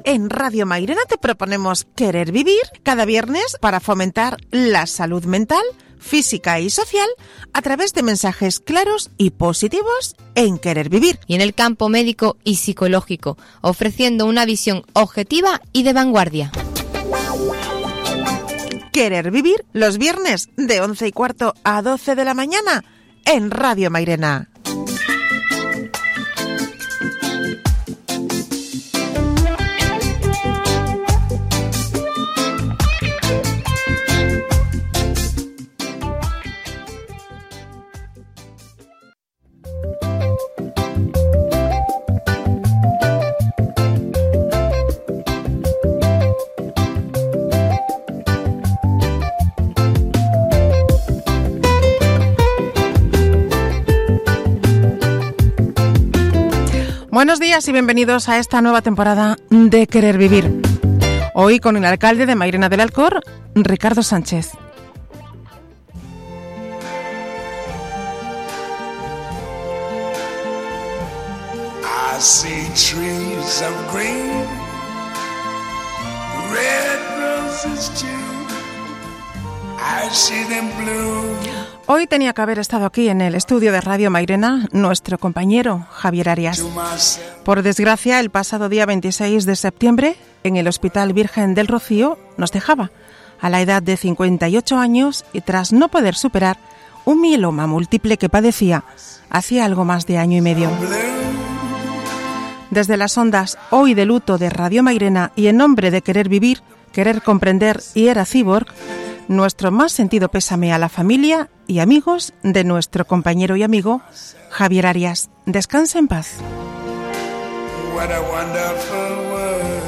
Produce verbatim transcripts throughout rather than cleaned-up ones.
En Radio Mairena te proponemos Querer Vivir cada viernes para fomentar la salud mental, física y social a través de mensajes claros y positivos en Querer Vivir. Y en el campo médico y psicológico, ofreciendo una visión objetiva y de vanguardia. Querer Vivir los viernes de once y cuarto a doce de la mañana en Radio Mairena. Buenos días y bienvenidos a esta nueva temporada de Querer Vivir. Hoy con el alcalde de Mairena del Alcor, Ricardo Sánchez. I see trees of green, red roses too. I see them blue. Hoy tenía que haber estado aquí en el estudio de Radio Mairena nuestro compañero Javier Arias. Por desgracia, el pasado día veintiséis de septiembre, en el Hospital Virgen del Rocío, nos dejaba a la edad de cincuenta y ocho años y tras no poder superar un mieloma múltiple que padecía hacía algo más de año y medio. Desde las ondas Hoy de Luto de Radio Mairena y en nombre de Querer Vivir, Querer Comprender y Era Cyborg, nuestro más sentido pésame a la familia y amigos de nuestro compañero y amigo Javier Arias. Descansa en paz. What a wonderful world.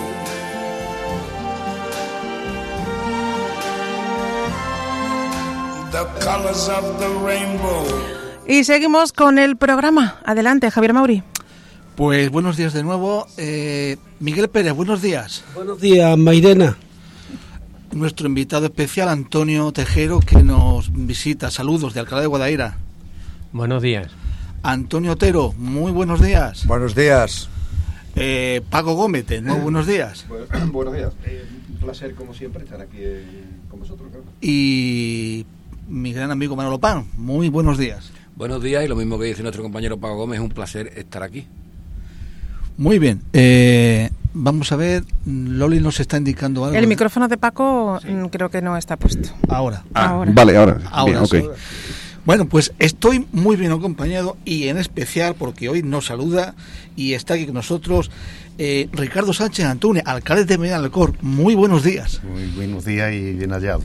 The colors of the rainbow. Y seguimos con el programa. Adelante, Javier Mauri. Pues buenos días de nuevo. Eh, Miguel Pérez, buenos días. Buenos días, Mairena. Nuestro invitado especial, Antonio Tejero, que nos visita. Saludos de Alcalá de Guadaira. Buenos días. Antonio Otero, muy buenos días. Buenos días. Eh, Paco Gómez, muy buenos días. Bueno, buenos días. Eh, un placer, como siempre, estar aquí eh, con vosotros. Claro. Y mi gran amigo Manolo Pan, muy buenos días. Buenos días, y lo mismo que dice nuestro compañero Paco Gómez, es un placer estar aquí. Muy bien, eh, vamos a ver, Loli nos está indicando algo. El micrófono de Paco sí. creo que no está puesto. Ahora. Ah, ahora. Vale, ahora. Ahora. Bien, okay. Bueno, pues estoy muy bien acompañado y en especial porque hoy nos saluda y está aquí con nosotros eh, Ricardo Sánchez Antúnez, alcalde de Mairena del Alcor. Muy buenos días. Muy buenos días y bien hallado.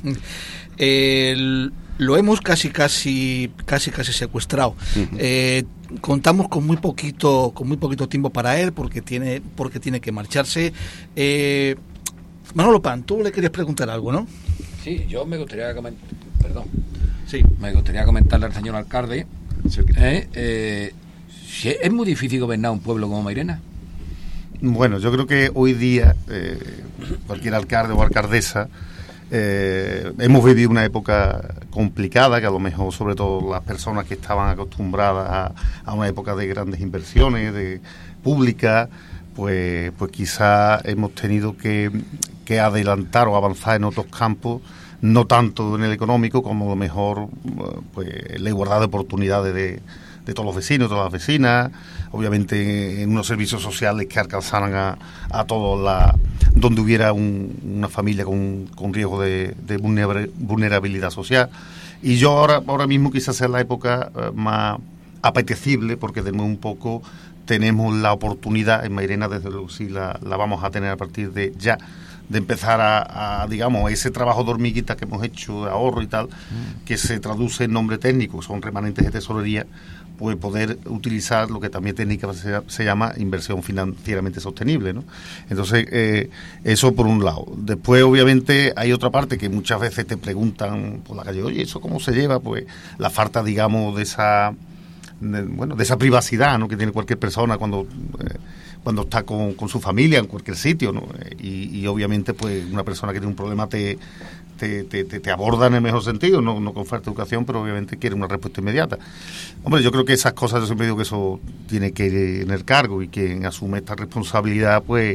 Eh, lo hemos casi casi casi casi secuestrado. Uh-huh. Eh, contamos con muy poquito con muy poquito tiempo para él porque tiene porque tiene que marcharse. Eh, Manolo Pan, tú le querías preguntar algo, ¿no? Sí, yo me gustaría comentar, perdón. Sí. Me gustaría comentarle al señor alcalde sí. eh, eh, si es muy difícil gobernar un pueblo como Mairena. Bueno, yo creo que hoy día eh, cualquier alcalde o alcaldesa Eh, hemos vivido una época complicada que a lo mejor sobre todo las personas que estaban acostumbradas a, a una época de grandes inversiones de públicas pues pues quizá hemos tenido que, que adelantar o avanzar en otros campos, no tanto en el económico como a lo mejor pues la igualdad de oportunidades de, de todos los vecinos, todas las vecinas, obviamente en unos servicios sociales que alcanzaran a, a todos la donde hubiera un, una familia con, con riesgo de, de vulnerabilidad social. Y yo ahora ahora mismo quizás sea la época uh, más apetecible, porque de nuevo un poco tenemos la oportunidad, en Mairena desde luego sí la, la vamos a tener a partir de ya, de empezar a, a, digamos, ese trabajo de hormiguita que hemos hecho de ahorro y tal, mm. que se traduce en nombre técnico, son remanentes de tesorería, pues poder utilizar lo que también técnica se, se llama inversión financieramente sostenible, ¿no? Entonces, eh, eso por un lado. Después, obviamente, hay otra parte que muchas veces te preguntan por la calle, oye, ¿eso cómo se lleva? Pues la falta, digamos, de esa, de, bueno, de esa privacidad, ¿no?, que tiene cualquier persona cuando... Eh, cuando está con, con su familia en cualquier sitio, ¿no? Y, y obviamente pues una persona que tiene un problema te, te, te, te, te aborda en el mejor sentido, no, no con falta de educación, pero obviamente quiere una respuesta inmediata. Hombre, yo creo que esas cosas, yo siempre digo que eso tiene que ir en el cargo, y quien asume esta responsabilidad pues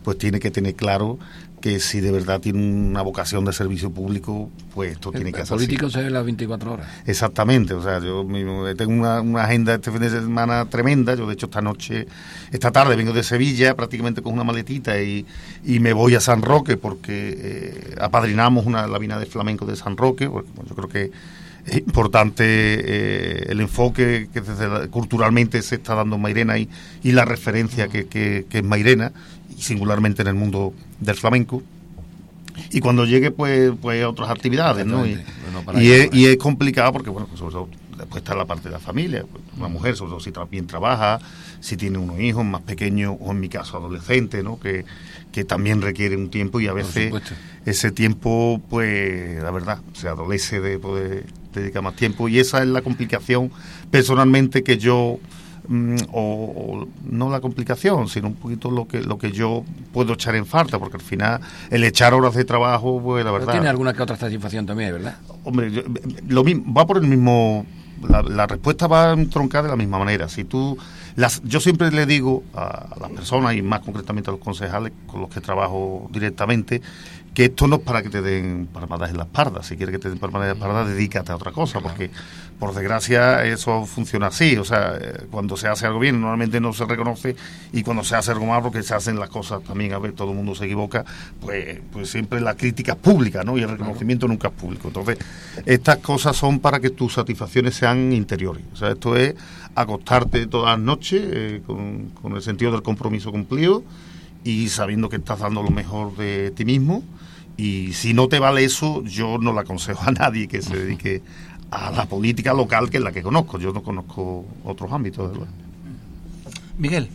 pues tiene que tener claro que si de verdad tiene una vocación de servicio público, pues esto tiene que el hacer. El político se ve las veinticuatro horas. Exactamente, o sea, yo mismo tengo una, una agenda este fin de semana tremenda. Yo, de hecho, esta noche, esta tarde vengo de Sevilla prácticamente con una maletita y, y me voy a San Roque porque eh, apadrinamos una la Bienal de Flamenco de San Roque, porque bueno, yo creo que es importante eh, el enfoque que desde la, culturalmente se está dando en Mairena y, y la referencia que, que, que es Mairena, y singularmente en el mundo del flamenco. Y cuando llegue, pues, pues otras actividades, ¿no? Y, bueno, y, es, y es complicado porque, bueno, pues sobre todo después está la parte de la familia. Pues, una mujer, sobre todo si bien trabaja, si tiene unos hijos más pequeños, o en mi caso adolescentes, ¿no? Que, que también requiere un tiempo, y a veces ese tiempo, pues, la verdad, se adolece de poder dedicar más tiempo. Y esa es la complicación, personalmente, que yo... O, o no la complicación, sino un poquito lo que lo que yo puedo echar en falta, porque al final el echar horas de trabajo, pues la verdad... Pero tiene alguna que otra satisfacción también, ¿verdad? Hombre, yo, lo mismo, va por el mismo... La, la respuesta va entroncada de la misma manera. Si tú... Las, yo siempre le digo a las personas, y más concretamente a los concejales con los que trabajo directamente, que esto no es para que te den palmadas en la espalda. Si quieres que te den palmadas en la espalda, dedícate a otra cosa, porque por desgracia eso funciona así. O sea, cuando se hace algo bien normalmente no se reconoce, y cuando se hace algo mal, porque se hacen las cosas también, a ver, todo el mundo se equivoca, pues, pues siempre la crítica es pública, ¿no? Y el reconocimiento nunca es público. Entonces, estas cosas son para que tus satisfacciones sean interiores. O sea, esto es acostarte todas las noches eh, con, con el sentido del compromiso cumplido y sabiendo que estás dando lo mejor de ti mismo. Y si no te vale eso, yo no le aconsejo a nadie que se dedique a la política local, que es la que conozco. Yo no conozco otros ámbitos. ¿Verdad? Miguel.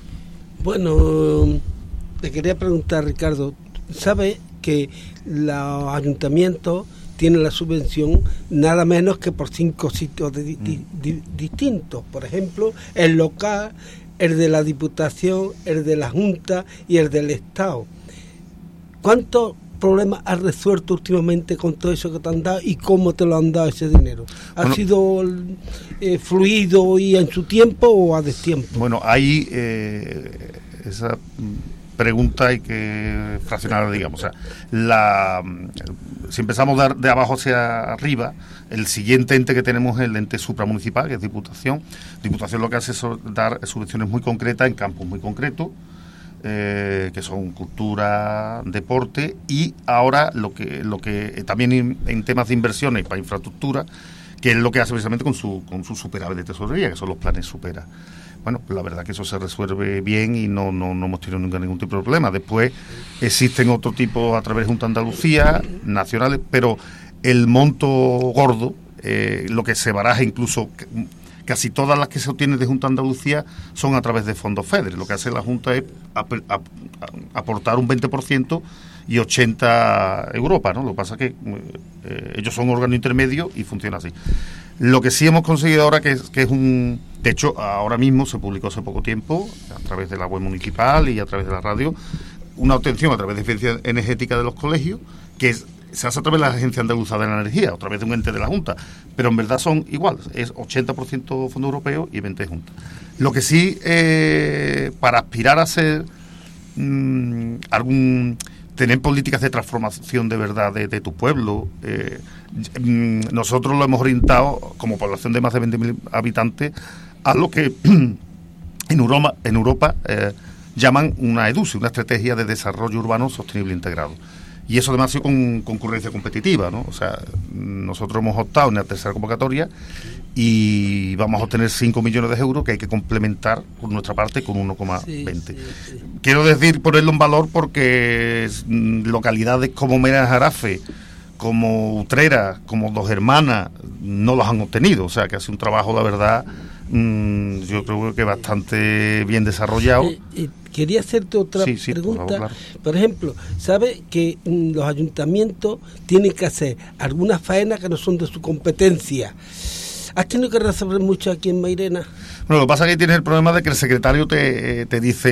Bueno, te quería preguntar, Ricardo, ¿sabes que los ayuntamientos tienen la subvención nada menos que por cinco sitios de di- di- di- distintos? Por ejemplo, el local, el de la Diputación, el de la Junta y el del Estado. ¿Cuántos problemas has resuelto últimamente con todo eso que te han dado y cómo te lo han dado ese dinero? ¿Ha bueno, sido eh, fluido y en su tiempo o a destiempo? Bueno, ahí eh, esa pregunta hay que fraccionarla, digamos. O sea, la, si empezamos de, de abajo hacia arriba, el siguiente ente que tenemos es el ente supramunicipal, que es Diputación. Diputación lo que hace es dar subvenciones muy concretas en campos muy concretos, Eh, que son cultura, deporte, y ahora lo que lo que también en, en temas de inversiones para infraestructura, que es lo que hace precisamente con su con su superávit de tesorería, que son los planes Supera. Bueno, pues la verdad que eso se resuelve bien y no no, no hemos tenido nunca ningún tipo de problema. Después existen otro tipo a través de Junta de Andalucía, nacionales, pero el monto gordo, eh, lo que se baraja incluso... Casi todas las que se obtienen de Junta de Andalucía son a través de fondos FEDER. Lo que hace la Junta es ap- ap- aportar un veinte por ciento y ochenta por ciento Europa, ¿no? Lo que pasa es que eh, ellos son órgano intermedio y funciona así. Lo que sí hemos conseguido ahora, que es, que es un... De hecho, ahora mismo se publicó hace poco tiempo, a través de la web municipal y a través de la radio, una obtención a través de eficiencia energética de los colegios, que es... se hace a través de la Agencia Andaluza de la Energía, a través de un ente de la Junta, pero en verdad son iguales, es ochenta por ciento fondo europeo y veinte Junta. Lo que sí, eh, para aspirar a ser mmm, algún, tener políticas de transformación de verdad de, de tu pueblo, eh, mmm, nosotros lo hemos orientado, como población de más de veinte mil habitantes, a lo que en Europa, en Europa eh, llaman una EDUSI, una Estrategia de Desarrollo Urbano Sostenible Integrado. Y eso además ha sido con concurrencia competitiva, ¿no? O sea, nosotros hemos optado en la tercera convocatoria y vamos a obtener cinco millones de euros que hay que complementar por nuestra parte con uno coma veinte. Sí, sí, sí. Quiero decir, ponerlo en valor porque localidades como Mera Jarafe, como Utrera, como Dos Hermanas, no los han obtenido. O sea, que hace un trabajo, la verdad, mmm, yo creo que bastante bien desarrollado. Eh, eh, quería hacerte otra sí, sí, pregunta. Por favor, claro. Por ejemplo, ¿sabe que mm, los ayuntamientos tienen que hacer algunas faenas que no son de su competencia? ¿Has tenido que resolver mucho aquí en Mairena? Bueno, lo que pasa es que tienes el problema de que el secretario te, te dice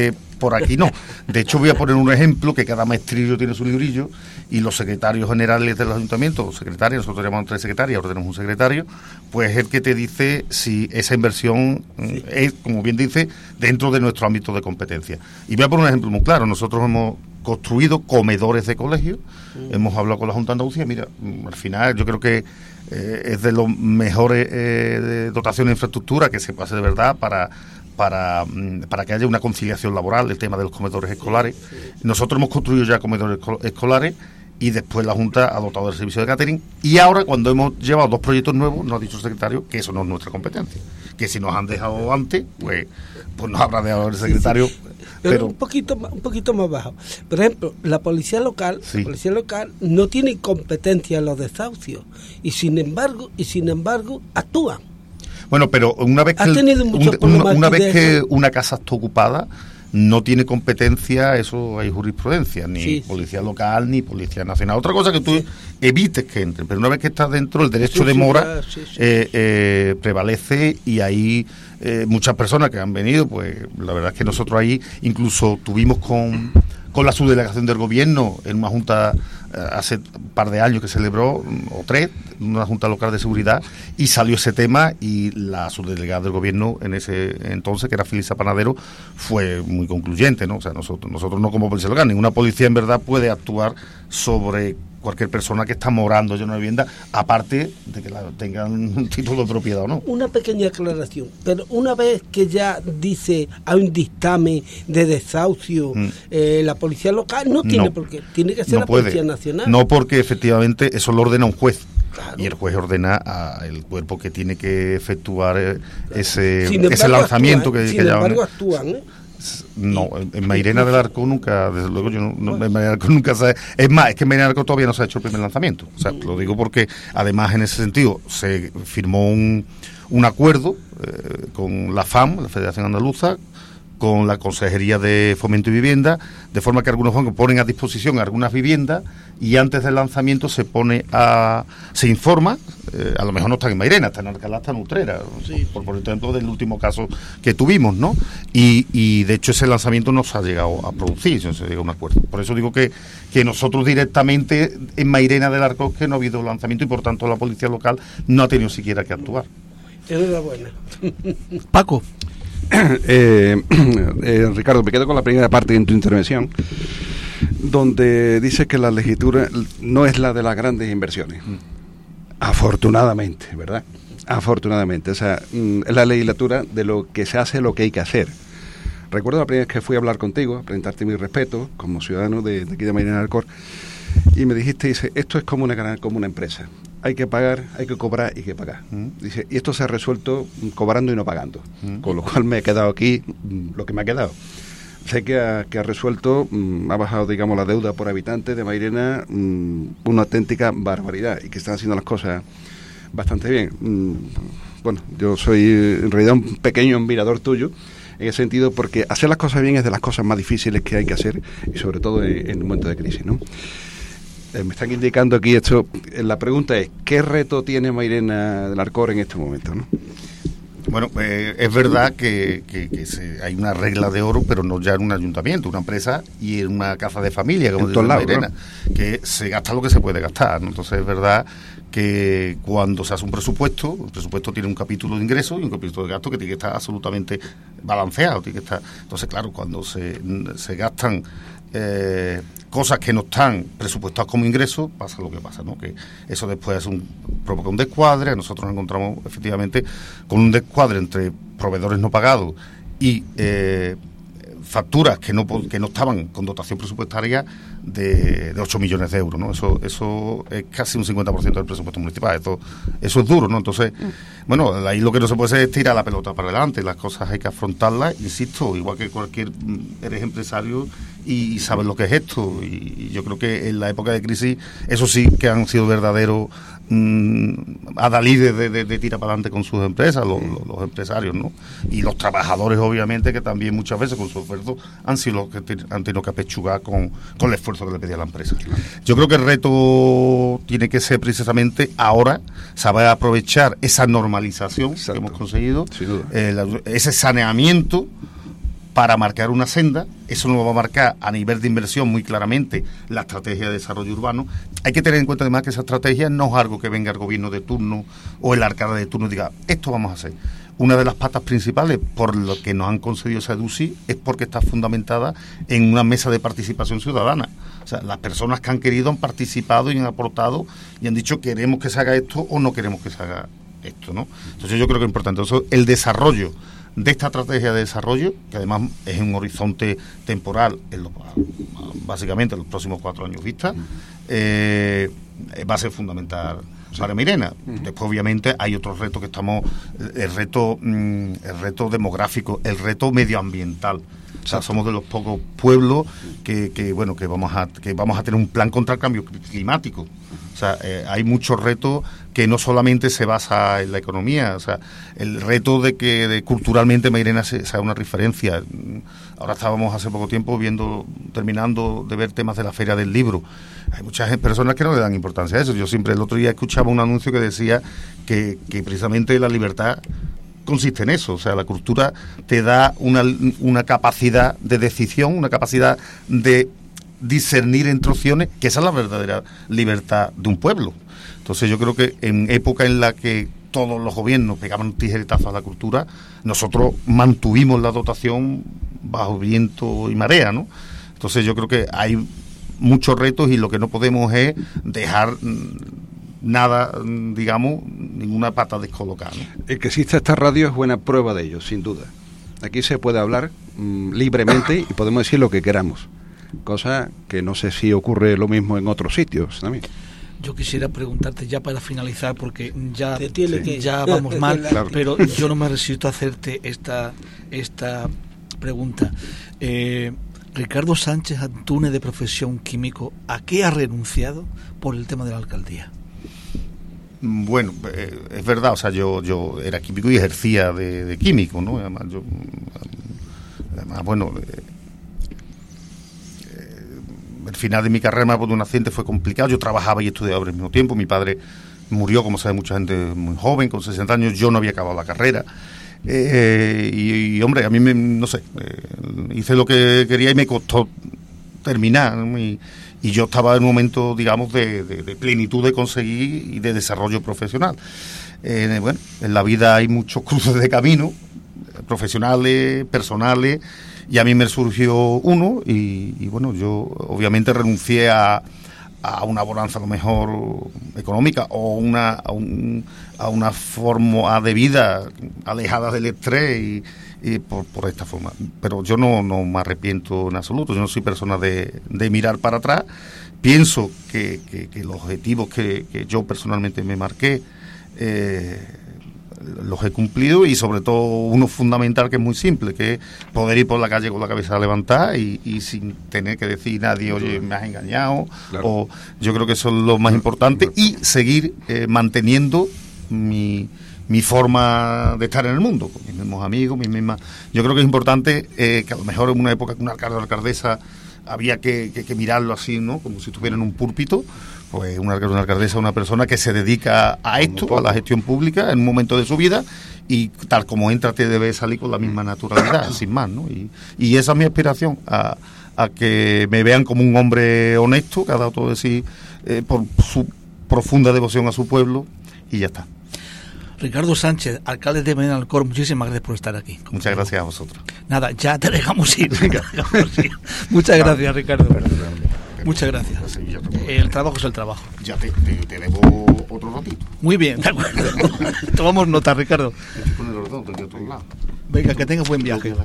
por aquí no. De hecho, voy a poner un ejemplo, que cada maestrillo tiene su librillo, y los secretarios generales del ayuntamiento, los secretarios, nosotros llamamos tres secretarias, ahora tenemos un secretario, pues es el que te dice si esa inversión sí. es, como bien dice, dentro de nuestro ámbito de competencia. Y voy a poner un ejemplo muy claro. Nosotros hemos construido comedores de colegio, mm. hemos hablado con la Junta de Andalucía, mira, al final yo creo que eh, es de los mejores eh, de dotaciones de infraestructura que se pase de verdad para para para que haya una conciliación laboral, el tema de los comedores escolares. Nosotros hemos construido ya comedores escolares y después la Junta ha dotado del servicio de catering, y ahora cuando hemos llevado dos proyectos nuevos nos ha dicho el secretario que eso no es nuestra competencia, que si nos han dejado antes pues pues nos habrá dejado el secretario. Sí, sí. Pero, pero un poquito un poquito más bajo. Por ejemplo, la policía local, sí. la policía local no tiene competencia en los desahucios y sin embargo y sin embargo actúan. Bueno, pero una vez que el, un, una, una vez que una casa está ocupada, no tiene competencia, eso hay jurisprudencia, ni sí, policía sí. local ni policía nacional. Otra cosa que tú sí. evites que entren, pero una vez que estás dentro, el derecho sí, de mora sí, sí, sí, eh, eh, prevalece, y ahí eh, muchas personas que han venido, pues la verdad es que nosotros ahí incluso tuvimos con, con la subdelegación del gobierno en una junta eh, hace un par de años que celebró, o tres, una junta local de seguridad, y salió ese tema, y la subdelegada del gobierno en ese entonces, que era Felisa Panadero, fue muy concluyente, ¿no? O sea, nosotros, nosotros no como policía local, ninguna policía en verdad puede actuar sobre cualquier persona que está morando en una vivienda, aparte de que la, tengan un título de propiedad o no. Una pequeña aclaración, pero una vez que ya dice hay un dictamen de desahucio, mm. eh, la policía local no tiene no, por qué, tiene que ser no la puede. Policía nacional. No, porque efectivamente eso lo ordena un juez. Claro. Y el juez ordena al cuerpo que tiene que efectuar eh, ese, ese lanzamiento actúan, que, sin que embargo llaman, actúan, ¿eh? No, en Mairena del Arco nunca, desde luego yo no, no en Mairena del Arco nunca se, es más, es que en Mairena del Arco todavía no se ha hecho el primer lanzamiento, o sea, lo digo porque además en ese sentido se firmó un, un acuerdo eh, con la F A M, la Federación Andaluza, con la Consejería de Fomento y Vivienda, de forma que algunos bancos ponen a disposición algunas viviendas, y antes del lanzamiento se pone a se informa, eh, a lo mejor no está en Mairena, está en Alcalá, está en Utrera, sí, por, por ejemplo del último caso que tuvimos, ¿no? Y, y de hecho ese lanzamiento no se ha llegado a producir, no se llega a un acuerdo. Por eso digo que, que nosotros directamente en Mairena del Arco que no ha habido lanzamiento, y por tanto la policía local no ha tenido siquiera que actuar. Enhorabuena. Paco. Eh, eh, Ricardo, me quedo con la primera parte de tu intervención, donde dice que la legislatura no es la de las grandes inversiones. Mm. Afortunadamente, ¿verdad? Afortunadamente, o sea, mm, es la legislatura de lo que se hace, lo que hay que hacer. Recuerdo la primera vez que fui a hablar contigo, a presentarte mi respeto como ciudadano de, de aquí de Mairena del Arco, y me dijiste, dice, esto es como una, como una empresa. Hay que pagar, hay que cobrar y hay que pagar. ¿Mm? Dice, y esto se ha resuelto cobrando y no pagando. ¿Mm? Con lo cual me he quedado aquí lo que me ha quedado. Sé que ha, que ha resuelto, mm, ha bajado, digamos, la deuda por habitante de Mairena, mm, una auténtica barbaridad, y que están haciendo las cosas bastante bien. Mm, bueno, yo soy en realidad un pequeño admirador tuyo, en ese sentido, porque hacer las cosas bien es de las cosas más difíciles que hay que hacer, y sobre todo en, en un momento de crisis, ¿no? Eh, me están indicando aquí esto. Eh, la pregunta es, ¿qué reto tiene Mairena del Arcor en este momento, no? Bueno, eh, es verdad que, que, que se, hay una regla de oro, pero no ya en un ayuntamiento, una empresa y en una casa de familia, como dice Mairena, ¿no? Que se gasta lo que se puede gastar, ¿no? Entonces es verdad que cuando se hace un presupuesto, el presupuesto tiene un capítulo de ingresos y un capítulo de gastos que tiene que estar absolutamente balanceado, tiene que estar. Entonces, claro, cuando se, se gastan eh, cosas que no están presupuestadas como ingresos, pasa lo que pasa, ¿no? Que eso después es un, provoca un descuadre. Nosotros nos encontramos efectivamente con un descuadre entre proveedores no pagados y eh, facturas que no que no estaban con dotación presupuestaria de, de ocho millones de euros, ¿no? Eso eso es casi un cincuenta por ciento del presupuesto municipal. Esto, eso es duro, ¿no? Entonces, bueno, ahí lo que no se puede hacer es tirar la pelota para adelante. Las cosas hay que afrontarlas, insisto, igual que cualquier... Eres empresario y, y sabes lo que es esto. Y, y yo creo que en la época de crisis, eso sí que han sido verdaderos mmm, adalides de, de, de tirar para adelante con sus empresas, los, los, los empresarios, ¿no? Y los trabajadores, obviamente, que también muchas veces con su esfuerzo han sido los que te, han tenido que apechugar con, con el esfuerzo que le pedía la empresa. Yo creo que el reto tiene que ser precisamente ahora saber aprovechar esa normalización Exacto. que hemos conseguido, eh, la, ese saneamiento para marcar una senda. Eso nos va a marcar a nivel de inversión muy claramente la estrategia de desarrollo urbano. Hay que tener en cuenta además que esa estrategia no es algo que venga el gobierno de turno o el alcalde de turno y diga, esto vamos a hacer. Una de las patas principales por lo que nos han concedido esa EDUSI es porque está fundamentada en una mesa de participación ciudadana. O sea, las personas que han querido han participado y han aportado y han dicho queremos que se haga esto o no queremos que se haga esto, ¿no? Entonces yo creo que es importante. Entonces, el desarrollo de esta estrategia de desarrollo, que además es un horizonte temporal, en lo, básicamente en los próximos cuatro años vista, eh, va a ser fundamental para Mairena. Después obviamente hay otros retos que estamos, el reto, el reto demográfico, el reto medioambiental. O sea, somos de los pocos pueblos que, que bueno que vamos a que vamos a tener un plan contra el cambio climático. O sea, eh, hay muchos retos que no solamente se basa en la economía. O sea, el reto de que de, culturalmente Mairena sea se una referencia. Ahora estábamos hace poco tiempo viendo, terminando de ver temas de la Feria del Libro. Hay muchas personas que no le dan importancia a eso. Yo siempre el otro día escuchaba un anuncio que decía que, que precisamente la libertad consiste en eso. O sea, la cultura te da una, una capacidad de decisión, una capacidad de discernir entre opciones, que esa es la verdadera libertad de un pueblo. Entonces yo creo que en época en la que todos los gobiernos pegaban tijeretazos a la cultura, nosotros mantuvimos la dotación bajo viento y marea, ¿no? Entonces yo creo que hay muchos retos y lo que no podemos es dejar nada, digamos, ninguna pata descolocada, ¿no? El que exista esta radio es buena prueba de ello, sin duda. Aquí se puede hablar mmm, libremente y podemos decir lo que queramos, cosa que no sé si ocurre lo mismo en otros sitios también. Yo quisiera preguntarte ya para finalizar, porque ya, Te tiene que... ya vamos mal, Claro. pero yo no me resisto a hacerte esta, esta pregunta. Eh, Ricardo Sánchez Antúnez, de profesión químico, ¿a qué ha renunciado por el tema de la alcaldía? Bueno, eh, es verdad, o sea, yo yo era químico y ejercía de, de químico, ¿no? Además, yo, además bueno, eh, eh, el final de mi carrera por un accidente fue complicado. Yo trabajaba y estudiaba al mismo tiempo. Mi padre murió, como sabe mucha gente, muy joven, con sesenta años. Yo no había acabado la carrera. Eh, y, y, hombre, a mí, me, no sé, eh, hice lo que quería y me costó terminar, ¿no? Y, y yo estaba en un momento, digamos, de, de, de plenitud de conseguir y de desarrollo profesional. Eh, bueno, en la vida hay muchos cruces de camino, profesionales, personales, y a mí me surgió uno y, y bueno, yo obviamente renuncié a, a una bonanza a lo mejor económica o una, a, un, a una forma de vida alejada del estrés y, y por, por esta forma. Pero yo no, no me arrepiento en absoluto. Yo no soy persona de, de mirar para atrás. Pienso que, que, que los objetivos que, que yo personalmente me marqué eh, los he cumplido, y sobre todo uno fundamental que es muy simple, que es poder ir por la calle con la cabeza levantada y, y sin tener que decir nadie, oye, me has engañado, claro. O yo creo que eso es lo más importante, y seguir eh, manteniendo mi, mi forma de estar en el mundo, con mis mismos amigos, mis mismas... Yo creo que es importante eh, que a lo mejor en una época que un alcalde o alcaldesa había que, que, que mirarlo así, ¿no? Como si estuviera en un púlpito. Pues una, una alcaldesa, una persona que se dedica a esto, a la gestión pública, en un momento de su vida, y tal como entra te debe salir con la misma naturalidad, sin más, ¿no? Y, y esa es mi aspiración, a, a que me vean como un hombre honesto, que ha dado todo de sí eh, por su profunda devoción a su pueblo, y ya está. Ricardo Sánchez, alcalde de Benalcor, muchísimas gracias por estar aquí. Muchas gracias a vosotros. Nada, ya te dejamos ir. Te dejamos ir. Muchas gracias, Ricardo. Muchas gracias. El trabajo es el trabajo. Ya te, te, te debo otro ratito. Muy bien, de acuerdo. Tomamos nota, Ricardo. Venga, que tengas buen viaje.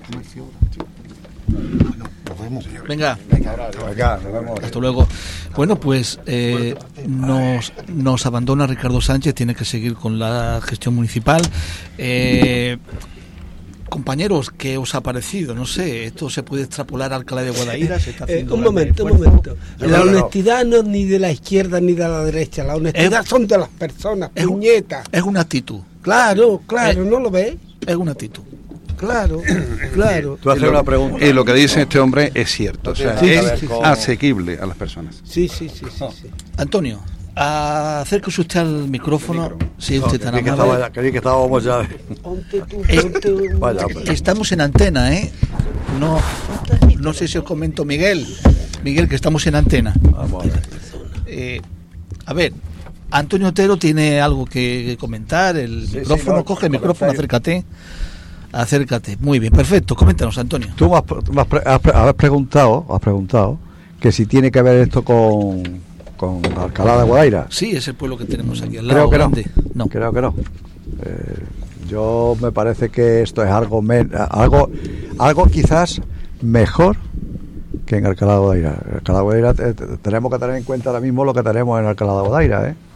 Nos vemos. Venga. Hasta luego. Bueno, pues eh, nos, nos abandona Ricardo Sánchez, tiene que seguir con la gestión municipal. Eh, compañeros, ¿qué os ha parecido? No sé, esto se puede extrapolar al Alcalá de Guadaira. Se está eh, un momento, un momento. La honestidad no es ni de la izquierda ni de la derecha. La honestidad es, son de las personas, es puñetas. Es una actitud. Claro, claro, es, ¿no lo ves? Es una actitud. Claro, claro. Tú haces una pregunta. Y lo que dice este hombre es cierto, o sea, sí, es sí, sí, asequible a las personas. Sí, sí, sí, sí, sí. Antonio. acérquese usted al micrófono. Sí, usted tan Creí que, amable. estaba, creí que estábamos ya. Ponte tú, Eh, ponte un- Vaya, hombre. Estamos en antena, ¿eh? No, no sé si os comento, Miguel. Miguel, que estamos en antena. Vamos a ver. Eh, a ver, Antonio Otero tiene algo que, que comentar. El Sí, micrófono, sí, no, coge el micrófono, comentar. acércate. Acércate. Muy bien, perfecto. Coméntanos, Antonio. Tú me has, me has, pre- has, pre- has preguntado, has preguntado que si tiene que ver esto con, con Alcalá de Guadaira. Sí, es el pueblo que tenemos aquí al lado. Creo que no. grande. No. Creo que no. Eh, yo me parece que esto es algo men- algo algo quizás mejor que en Alcalá de Guadaira. En Alcalá de Guadaira te- te- tenemos que tener en cuenta ahora mismo lo que tenemos en Alcalá de Guadaira, ¿eh?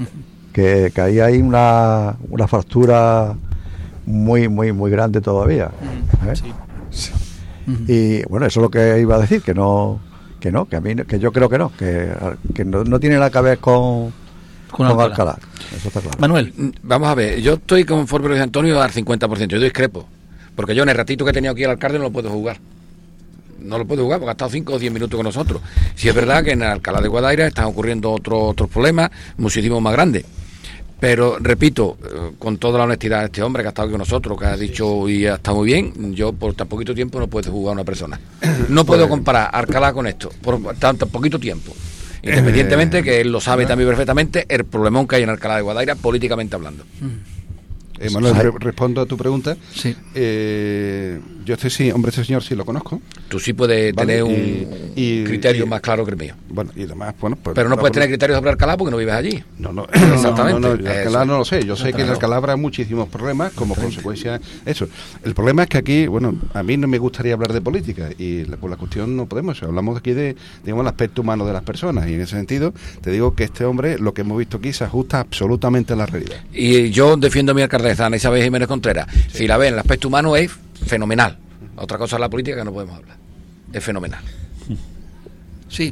que, que ahí hay una, una fractura muy muy muy grande todavía, ¿eh? Sí. Y bueno, eso es lo que iba a decir, que no que no que a mí no- que yo creo que no que, que no, no tiene nada que ver con Con con Alcalá. Alcalá. Eso está claro. Manuel. Mm, Vamos a ver, yo estoy conforme con Luis Antonio al cincuenta por ciento, yo discrepo, porque yo en el ratito que he tenido aquí el alcalde no lo puedo jugar. No lo puedo jugar porque ha estado cinco o diez minutos con nosotros. Si es verdad que en Alcalá de Guadaira están ocurriendo otros otros problemas muchísimo más grandes. Pero, repito, eh, con toda la honestidad de este hombre que ha estado aquí con nosotros, que ha dicho y ha estado muy bien, yo por tan poquito tiempo no puedo jugar a una persona. No puedo comparar Alcalá con esto, por tan, tan poquito tiempo. Independientemente que él lo sabe también perfectamente, el problemón que hay en Alcalá de Guadaira, políticamente hablando. Eh, Manuel, re- respondo a tu pregunta. Sí. Eh, yo este sí, hombre, este señor sí lo conozco. Tú sí puedes Vale, tener un y- y- criterio y- más claro que el mío. Bueno, y además, bueno, pues, Pero no por- puedes tener criterios sobre Alcalá porque no vives allí. No, no, Exactamente. no, no, no, Alcalá Eso. no lo sé. Yo sé que en Claro. Alcalá habrá muchísimos problemas como consecuencia de eso. El problema es que aquí, bueno, a mí no me gustaría hablar de política y la- por la cuestión no podemos. Hablamos aquí de, digamos, el aspecto humano de las personas y en ese sentido te digo que este hombre, lo que hemos visto aquí, se ajusta absolutamente a la realidad. Y yo defiendo a mi alcaldesa, Ana Isabel Jiménez Contreras. Si la ve en el aspecto humano es fenomenal. Otra cosa es la política que no podemos hablar. Es fenomenal. Sí.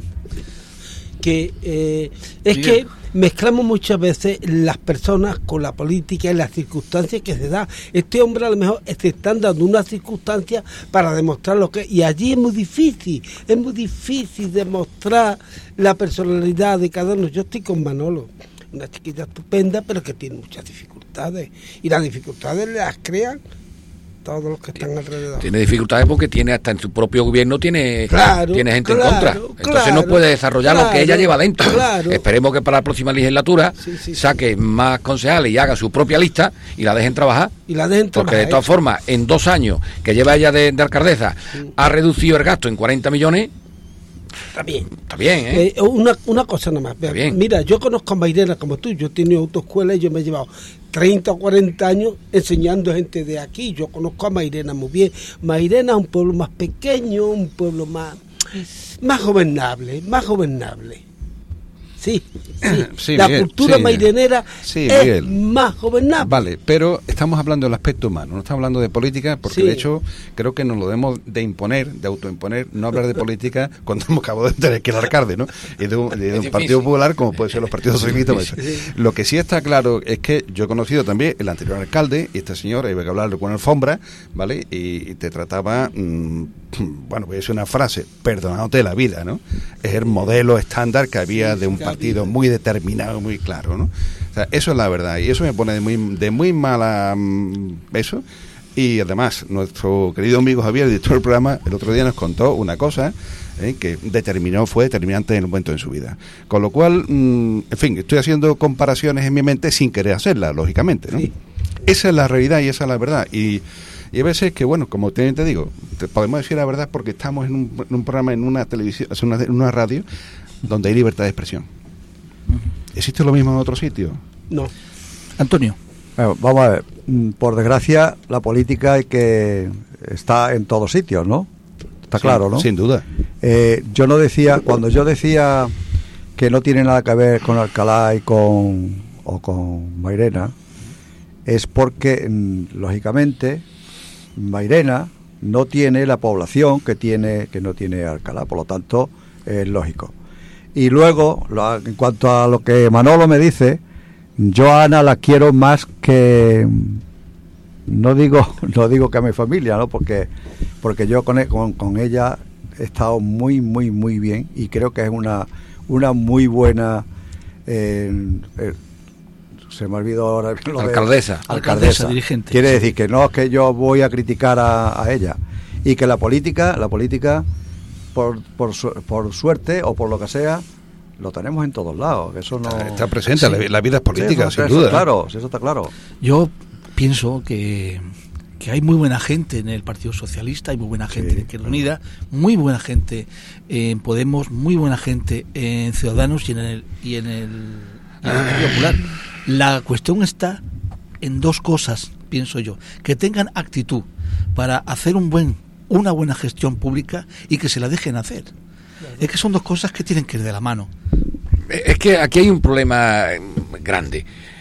que eh, es Miguel. que mezclamos muchas veces las personas con la política y las circunstancias que se da. Este hombre a lo mejor se están dando unas circunstancias para demostrar lo que... Y allí es muy difícil, es muy difícil demostrar la personalidad de cada uno. Yo estoy con Manolo, una chiquita estupenda, pero que tiene muchas dificultades. Y las dificultades las crean todos los que están alrededor. Tiene dificultades porque tiene hasta en su propio gobierno tiene, Claro, tiene gente claro, en contra. Entonces claro, no puede desarrollar lo que ella claro, lleva dentro. claro. Esperemos que para la próxima legislatura Sí, sí, sí. saque más concejales y haga su propia lista y la dejen trabajar. Y la dejen Porque trabajar, de todas ¿eh? formas, en dos años que lleva ella de, de alcaldesa, ha reducido el gasto en cuarenta millones. Está bien. Está bien, ¿eh? Eh, una, una cosa nada más. Vea, bien. Mira, yo conozco a Mairena como tú. Yo he tenido autoescuela y yo me he llevado treinta o cuarenta años enseñando gente de aquí. Yo conozco a Mairena muy bien. Mairena es un pueblo más pequeño, un pueblo más, más gobernable, más gobernable. Sí, sí. Sí, la Miguel, cultura sí. mairenera Sí, es Miguel. más gobernable. Vale, pero estamos hablando del aspecto humano, no estamos hablando de política, porque Sí. de hecho creo que nos lo debemos de imponer, de autoimponer, no hablar de política cuando hemos acabado de tener que el alcalde, ¿no? Y de un, de un difícil. partido popular como puede ser los partidos socialistas. Lo que sí está claro es que yo he conocido también el anterior alcalde, y este señor, iba a hablarlo con alfombra, ¿vale? Y, y te trataba, mmm, bueno, voy a decir una frase, perdonándote la vida, ¿no? Es el modelo estándar que había de un partido muy determinado, muy claro, ¿no? O sea, eso es la verdad, y eso me pone de muy, de muy mala mm, eso. Y además, nuestro querido amigo Javier, director del programa, el otro día nos contó una cosa eh, que determinó, fue determinante en un momento de su vida. Con lo cual, mm, en fin, estoy haciendo comparaciones en mi mente sin querer hacerlas, lógicamente, ¿no? Sí. Esa es la realidad y esa es la verdad. Y, y hay veces que, bueno, como te, te digo, te podemos decir la verdad porque estamos en un, en un programa, en una televisión, en una, en una radio, donde hay libertad de expresión. ¿Existe lo mismo en otro sitio? No. Antonio. Bueno, vamos a ver, mm, por desgracia la política hay que está en todos sitios, ¿no? Está Sí, claro, ¿no? Sin duda. Eh, yo no decía, cuando yo decía que no tiene nada que ver con Alcalá y con o con Mairena, es porque mm, lógicamente Mairena no tiene la población que tiene que no tiene Alcalá, por lo tanto es lógico. Y luego, lo- en cuanto a lo que Manolo me dice, yo a Ana la quiero más que, no digo no digo que a mi familia, ¿no? Porque porque yo con, e- con, con ella he estado muy muy muy bien y creo que es una una muy buena eh, eh, se me olvidó ahora lo de- Alcaldesa. Alcaldesa, dirigente. Quiere decir que no es que yo voy a criticar a, a ella, y que la política, la política por, por, su- por suerte o por lo que sea, lo tenemos en todos lados. Que eso no Está presente, la, la vida es política, Sí, eso- sin eso duda. está claro, sí, eso está claro. Yo pienso que, que hay muy buena gente en el Partido Socialista, hay muy buena gente Sí, en Izquierda Unida, muy buena gente en Podemos, muy buena gente en Ciudadanos y en el, y en el, y en el Partido Popular. La cuestión está en dos cosas, pienso yo: que tengan actitud para hacer un buen, una buena gestión pública y que se la dejen hacer. Es que son dos cosas que tienen que ir de la mano. Es que aquí hay un problema eh, grande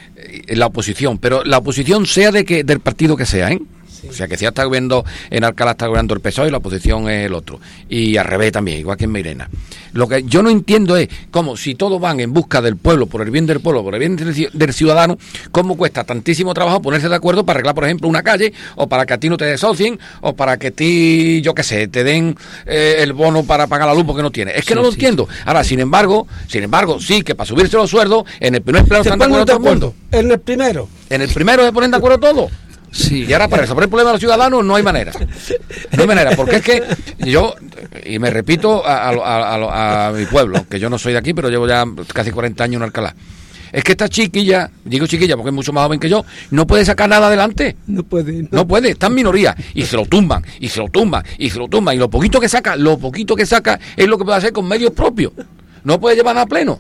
en la oposición, pero la oposición sea de que del partido que sea, ¿eh? O sea, que si ya está gobernando en Alcalá, está gobernando el P S O E y la oposición es el otro. Y al revés también, igual que en Mairena. Lo que yo no entiendo es cómo, si todos van en busca del pueblo, por el bien del pueblo, por el bien del ci- del ciudadano, cómo cuesta tantísimo trabajo ponerse de acuerdo para arreglar, por ejemplo, una calle, o para que a ti no te desocien, o para que a ti, yo qué sé, te den eh, el bono para pagar la luz porque no tienes. Es que Sí, no lo sí, entiendo. Ahora, sin embargo, sin embargo, sí, que para subirse los sueldos, en el primer plano ¿Se están de ponen acuerdo de todo el mundo. acuerdo? En el primero. En el primero se ponen de acuerdo todos. Sí. Y ahora para resolver el problema de los ciudadanos no hay manera. No hay manera, porque es que yo, y me repito a, a, a, a mi pueblo, que yo no soy de aquí, pero llevo ya casi cuarenta años en Alcalá. Es que esta chiquilla, digo chiquilla porque es mucho más joven que yo, no puede sacar nada adelante. No puede. No, No puede, está en minoría. Y se lo tumban, y se lo tumban, y se lo tumban. Y lo poquito que saca, lo poquito que saca es lo que puede hacer con medios propios. No puede llevar a pleno.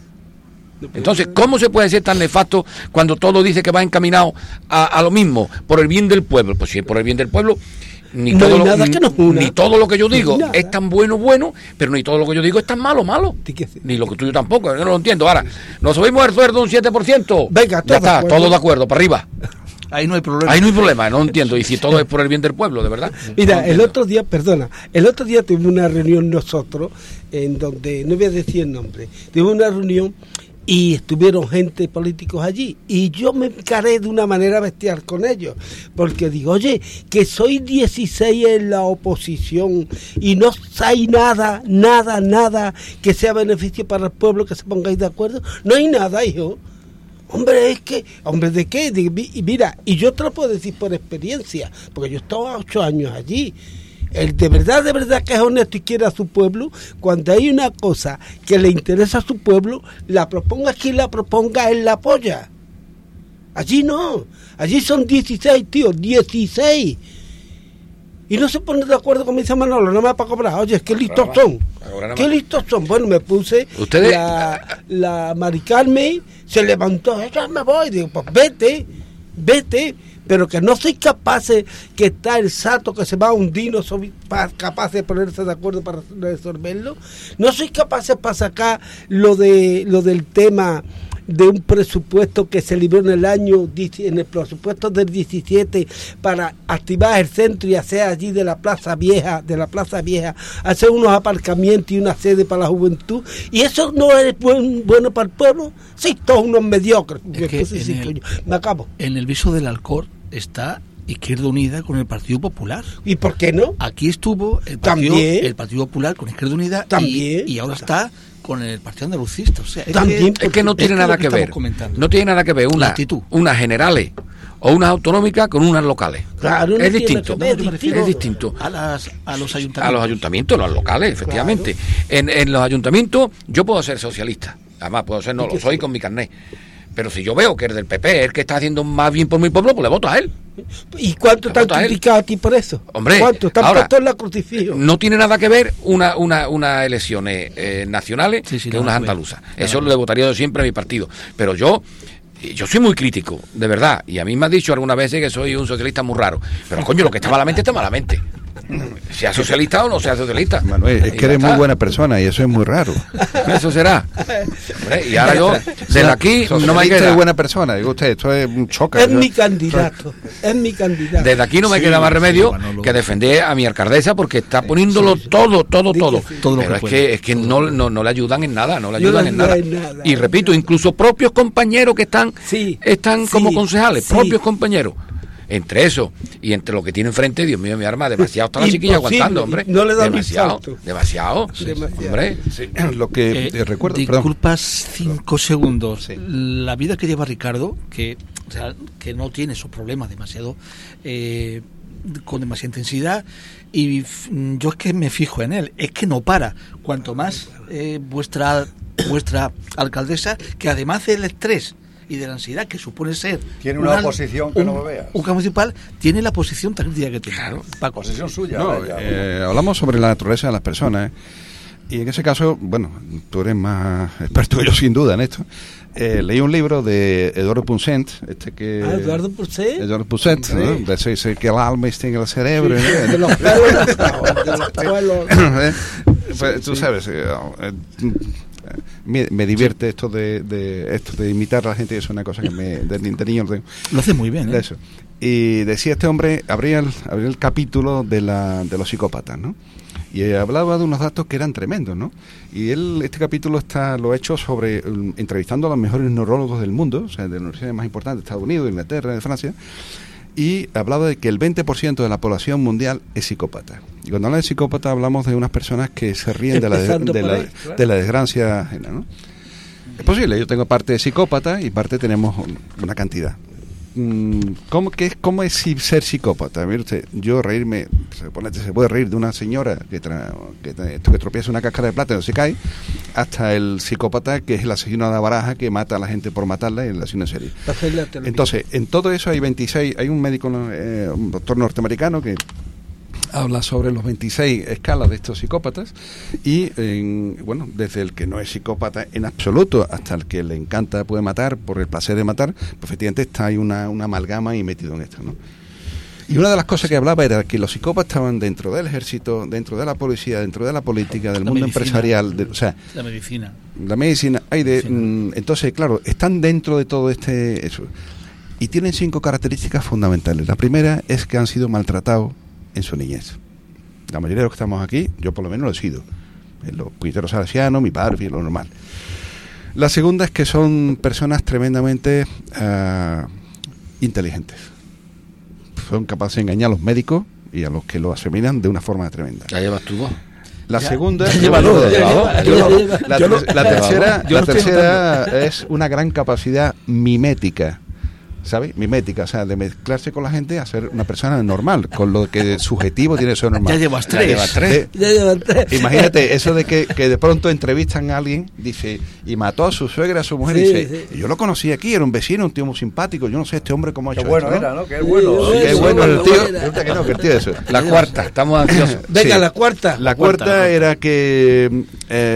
Entonces, ¿cómo se puede ser tan nefasto cuando todo dice que va encaminado a, a lo mismo, por el bien del pueblo? Pues si es por el bien del pueblo, ni, No todo, hay lo, nada que nos una. ni todo lo que yo digo Nada. es tan bueno, bueno, pero ni todo lo que yo digo es tan malo, malo. Tiene que ser. Ni lo que tuyo tampoco, yo no lo entiendo. Ahora, nos subimos el sueldo un siete por ciento. Venga, ya todos de está, acuerdo. todos de acuerdo, para arriba. Ahí no hay problema. Ahí no hay problema, no entiendo. Y si todo es por el bien del pueblo, de verdad. Mira, No el entiendo. otro día, perdona, el otro día tuvimos una reunión nosotros, en donde, no voy a decir el nombre, tuvimos una reunión y estuvieron gente políticos allí, y yo me encaré de una manera bestial con ellos, porque digo, oye, que soy dieciséis en la oposición y no hay nada, nada, nada que sea beneficio para el pueblo, que se pongáis de acuerdo, no hay nada, hijo. Hombre, es que, hombre, ¿de qué? De- y mira, y yo te lo puedo decir por experiencia, porque yo estaba ocho años allí. El de verdad, de verdad que es honesto y quiere a su pueblo, cuando hay una cosa que le interesa a su pueblo, la proponga quien la proponga, él la apoya. Allí no, allí son dieciséis, tío, dieciséis. Y no se ponen de acuerdo con mi dice Manolo, no me va para cobrar. Oye, qué listos son. Ahora no Qué más. listos son. Bueno, me puse, Ustedes- la, la Mari Carmen se levantó, ya me voy. Digo, pues vete, vete. Pero que no soy capaz, que está el sato que se va a hundir, no soy pa- capaz de ponerse de acuerdo para resolverlo. No soy capaz para sacar lo de lo del tema de un presupuesto que se libró en el año, dieci- en el presupuesto del diecisiete, para activar el centro y hacer allí de la Plaza Vieja, de la Plaza Vieja, hacer unos aparcamientos y una sede para la juventud. Y eso no es buen- bueno para el pueblo. Sí, todos unos mediocres. Es que Sí, en sí, el- coño. Me acabo. En el viso del Alcor está Izquierda Unida con el Partido Popular. ¿Y por qué no? Aquí estuvo el Partido, También. el Partido Popular con Izquierda Unida y- También. y, ahora está con el Partido Andalucista. O sea, es También. que, Es que no es tiene que nada lo que estamos ver. comentando. No tiene nada que ver La una, actitud. unas generales o unas autonómicas con unas locales. Claro, no es tiene distinto. que ver, Yo me refiero Es distinto. a, las, a los ayuntamientos. A los ayuntamientos, los locales, efectivamente. En, en los ayuntamientos yo puedo ser socialista. Además, puedo ser, no lo soy con mi carnet. Pero si yo veo que el del P P es el que está haciendo más bien por mi pueblo, pues le voto a él. ¿Y cuánto te han Vota él. criticado a ti por eso? Hombre, ¿Cuánto? Están ahora, puestos en la crucifijo. No tiene nada que ver una, una, unas elecciones eh, nacionales Sí, sí, que nada unas que ver. andaluzas. Nada Eso que le votaría yo siempre a mi partido. Pero yo yo soy muy crítico, de verdad. Y a mí me han dicho algunas veces que soy un socialista muy raro. Pero coño, lo que está malamente está malamente. Sea socialista o no sea socialista. Manuel, es Y que ya eres muy está. buena persona y eso es muy raro. Eso será. Hombre, y ahora yo, desde aquí, no me Socialista queda. y buena persona. Digo usted, esto es un choque. Es mi candidato. Es mi candidato. Desde aquí no me Sí, queda más sí, remedio Manolo. que defender a mi alcaldesa porque está poniéndolo todo, todo, Di todo. que sí. Todo lo Pero que es puede. que es que no, no, no le ayudan en nada, no le No ayudan le en nada. ayudan en nada. Y repito, incluso propios compañeros que están Sí, están sí, como concejales, sí. propios compañeros. entre eso y entre lo que tiene enfrente, Dios mío, mi arma, demasiado está la chiquilla Imposible, aguantando, hombre. no le da un demasiado, infarto. demasiado, Sí, demasiado. hombre. Sí, lo que Eh, eh, recuerdo, disculpas perdón. cinco segundos. Sí. La vida que lleva Ricardo, que, o sea, que no tiene esos problemas demasiado, eh, con demasiada intensidad, y f- yo es que me fijo en él, es que no para. Cuanto más eh, vuestra vuestra alcaldesa, que además del estrés y de la ansiedad que supone ser Tiene una oposición que un, no lo veas. un cambio municipal, tiene la posición tan crítica que tiene. Paco. Posesión suya. No, vaya. eh, hablamos sobre la naturaleza de las personas, ¿eh? Y en ese caso, bueno, tú eres más experto que yo sin duda en esto. Eh, leí un libro de Eduardo Pousset, este que... Ah, Eduardo Pousset. Eduardo Pousset, ¿no? Sí. De eso dice que el alma está en el cerebro. Sí, ¿no? de los pelos, de los pelos. ¿Eh? Pues, tú sabes, eh, eh, me, me divierte esto de, de esto de imitar a la gente, es una cosa que me de, de niño lo tengo. Lo hace muy bien, De ¿eh? eso. Y decía este hombre, abría el, abría el capítulo de, la, de los psicópatas, ¿no? Y eh, hablaba de unos datos que eran tremendos, ¿no? Y él, este capítulo está lo ha hecho sobre, um, entrevistando a los mejores neurólogos del mundo, o sea, de las universidades más importantes de Estados Unidos, de Inglaterra, de Francia, y hablaba de que el veinte por ciento de la población mundial es psicópata. Y cuando hablamos de psicópata hablamos de unas personas que se ríen de la, de, Empezando de por la, ahí, claro. de la desgracia ajena, ¿no? Es posible, yo tengo parte de psicópata y parte tenemos una cantidad. ¿Cómo, qué, es- ¿Cómo es si- ser psicópata? Mire usted, yo reírme, se, pone- se puede reír de una señora que, tra, que, tra- esto que tropieza una cáscara de plátano y se cae, hasta el psicópata que es el asesino de la baraja que mata a la gente por matarla y el asesino en serie. Para hacer la televisión. Entonces, en todo eso hay veintiséis, hay un médico, eh, un doctor norteamericano que habla sobre los veintiséis escalas de estos psicópatas y, en, bueno, desde el que no es psicópata en absoluto hasta el que le encanta, puede matar por el placer de matar, pues efectivamente está ahí una, una amalgama ahí metido en esto, ¿no? Y una de las cosas que hablaba era que los psicópatas estaban dentro del ejército, dentro de la policía, dentro de la política, del La mundo medicina. empresarial, de- o sea, La medicina. la medicina, hay de, Sí. mm, entonces, claro, están dentro de todo este eso. Y tienen cinco características fundamentales. La primera es que han sido maltratados en su niñez. La mayoría de los que estamos aquí, yo por lo menos lo he sido. En los puñeteros salesianos, mi padre, lo normal. La segunda es que son personas tremendamente ah, inteligentes. Son capaces de engañar a los médicos y a los que lo aseminan de una forma tremenda. Ya llevas tu voz. La Ya, segunda, ya lleva yo- dos, ya lleva- yo- ya lleva- la, yo lo- ter- la tercera, yo la lo estoy tercera es una gran capacidad mimética, ¿sabes? Mimética, o sea, de mezclarse con la gente a ser una persona normal, con lo que subjetivo tiene que ser normal. Ya llevas Ya tres. llevas tres. De- Ya llevan tres. Imagínate eso de que, que de pronto entrevistan a alguien, dice, y mató a su suegra, a su mujer, Sí, y dice, sí. yo lo conocí aquí, era un vecino, un tío muy simpático, yo no sé este hombre cómo ha Qué hecho bueno esto, ¿no? era, ¿no? Qué bueno. Sí, Qué sí, bueno el sí, tío, bueno. resulta que no, que el tío eso. La cuarta, estamos ansiosos. Venga, Sí. la cuarta. La cuarta, cuarta la cuarta. era que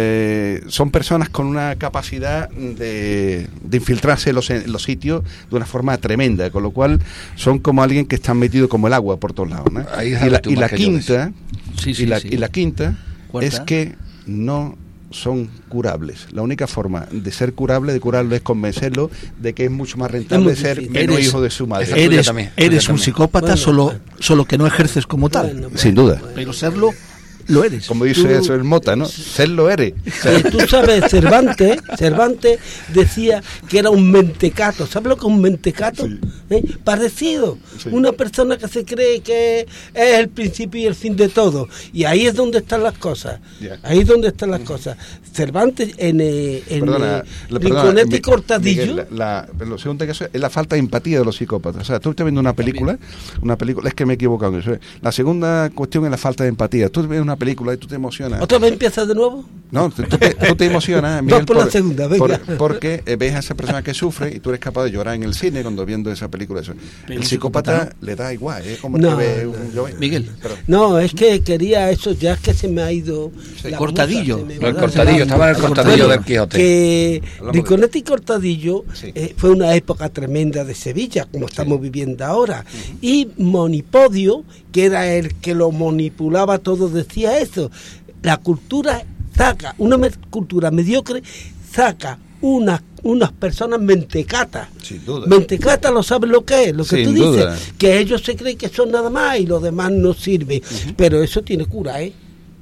eh, son personas con una capacidad de, de infiltrarse en los, en los sitios de una forma tremenda, con lo cual son como alguien que está metido como el agua por todos lados, ¿no? Ahí Y sabes la, tú y más la que yo de eso. quinta, Sí, sí, y, la, sí. y la quinta Cuarta. es que no son curables. La única forma de ser curable, de curarlo, es convencerlo de que es mucho más rentable muy ser difícil. menos Eres- hijo de su madre. Esa tuya Eres, también, eres tuya un también. psicópata, Bueno. solo, solo que no ejerces como tal. Bueno, Sin duda. Pero serlo, lo eres. Como dice Tú- eso el Mota, ¿no? Serlo eres. Eh, tú sabes, Cervantes, Cervantes decía que era un mentecato. ¿Sabes lo que es un mentecato? ¿Eh? Parecido. Sí. Una persona que se cree que es el principio y el fin de todo. Y ahí es donde están las cosas. Ya. Ahí es donde están las cosas. Cervantes en, eh, en Perdona, eh, la- perdona, Rinconete y Mi- Cortadillo. Miguel, la, la- lo segundo que eso es la falta de empatía de los psicópatas. O sea, tú estás viendo una película, una película, es que me he equivocado en eso. ¿eh? La segunda cuestión es la falta de empatía. Tú ves una película y tú te emocionas. ¿Otra vez empiezas de nuevo? No, tú, tú te, tú te emocionas, Miguel, Dos por la segunda, venga. porque eh, ves a esa persona que sufre y tú eres capaz de llorar en el cine cuando viendo esa película. Eso. Pero El un psicópata psicópata le da igual, es como No, el que ve no, un- yo- Miguel. Perdón. No, es que quería eso, ya es que se me ha ido. Sí. la Cortadillo. musa, se me No, el va cortadillo, la- estaba en el cortadillo del Quijote. Que Hablamos de- Rinconete y Cortadillo Sí. eh, fue una época tremenda de Sevilla, como estamos viviendo ahora. Y Monipodio, que era el que lo manipulaba todo, decía eso. La cultura saca, una me- cultura mediocre saca unas unas personas mentecatas. Sin duda. Mentecata lo sabes lo que es, lo que Sin tú dices, duda. que ellos se creen que son nada más y lo demás no sirve. Pero eso tiene cura, ¿eh?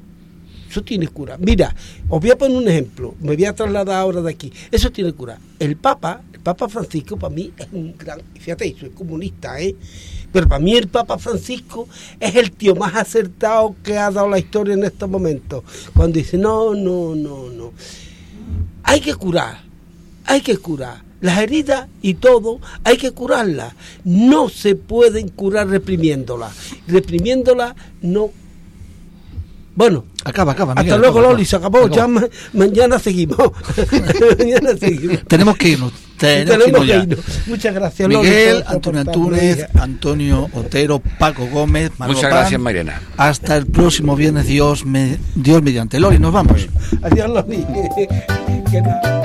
Eso tiene cura. Mira, os voy a poner un ejemplo, me voy a trasladar ahora de aquí. Eso tiene cura. El Papa, el Papa Francisco para mí es un gran, fíjate, soy comunista, ¿eh? Pero para mí el Papa Francisco es el tío más acertado que ha dado la historia en estos momentos. Cuando dice, no, no, no, no. Hay que curar, hay que curar. Las heridas y todo hay que curarlas. No se pueden curar reprimiéndolas. Reprimiéndolas no... Bueno, acaba, acaba. Hasta Miguel, luego, acaba, Loli, se acabó. acaba. Ya ma- mañana seguimos. mañana seguimos. Tenemos que irnos. Tenemos, Tenemos que irnos que ya. irnos. Muchas gracias, Loli, Miguel, por- por Antonio aportarnos. Antunes, Antonio Otero, Paco Gómez, Manolo Muchas Pan. gracias, Mairena. Hasta el próximo viernes, Dios, me, Dios mediante. Loli, nos vamos. Adiós, Loli. Que nada.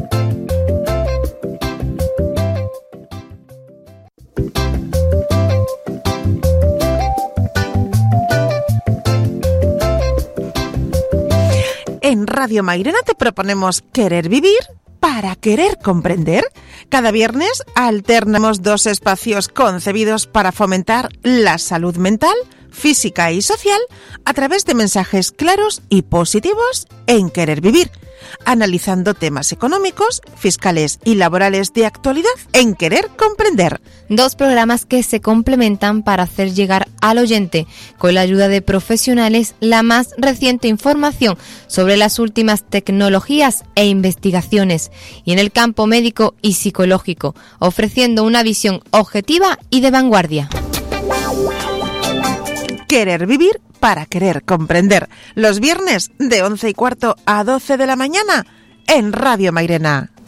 En Radio Mairena te proponemos querer vivir para querer comprender. Cada viernes alternamos dos espacios concebidos para fomentar la salud mental, física y social a través de mensajes claros y positivos en Querer Vivir, analizando temas económicos, fiscales y laborales de actualidad en Querer Comprender. Dos programas que se complementan para hacer llegar al oyente, con la ayuda de profesionales, la más reciente información sobre las últimas tecnologías e investigaciones y en el campo médico y psicológico, ofreciendo una visión objetiva y de vanguardia. Querer Vivir para querer comprender. Los viernes de once y cuarto a doce de la mañana en Radio Mairena.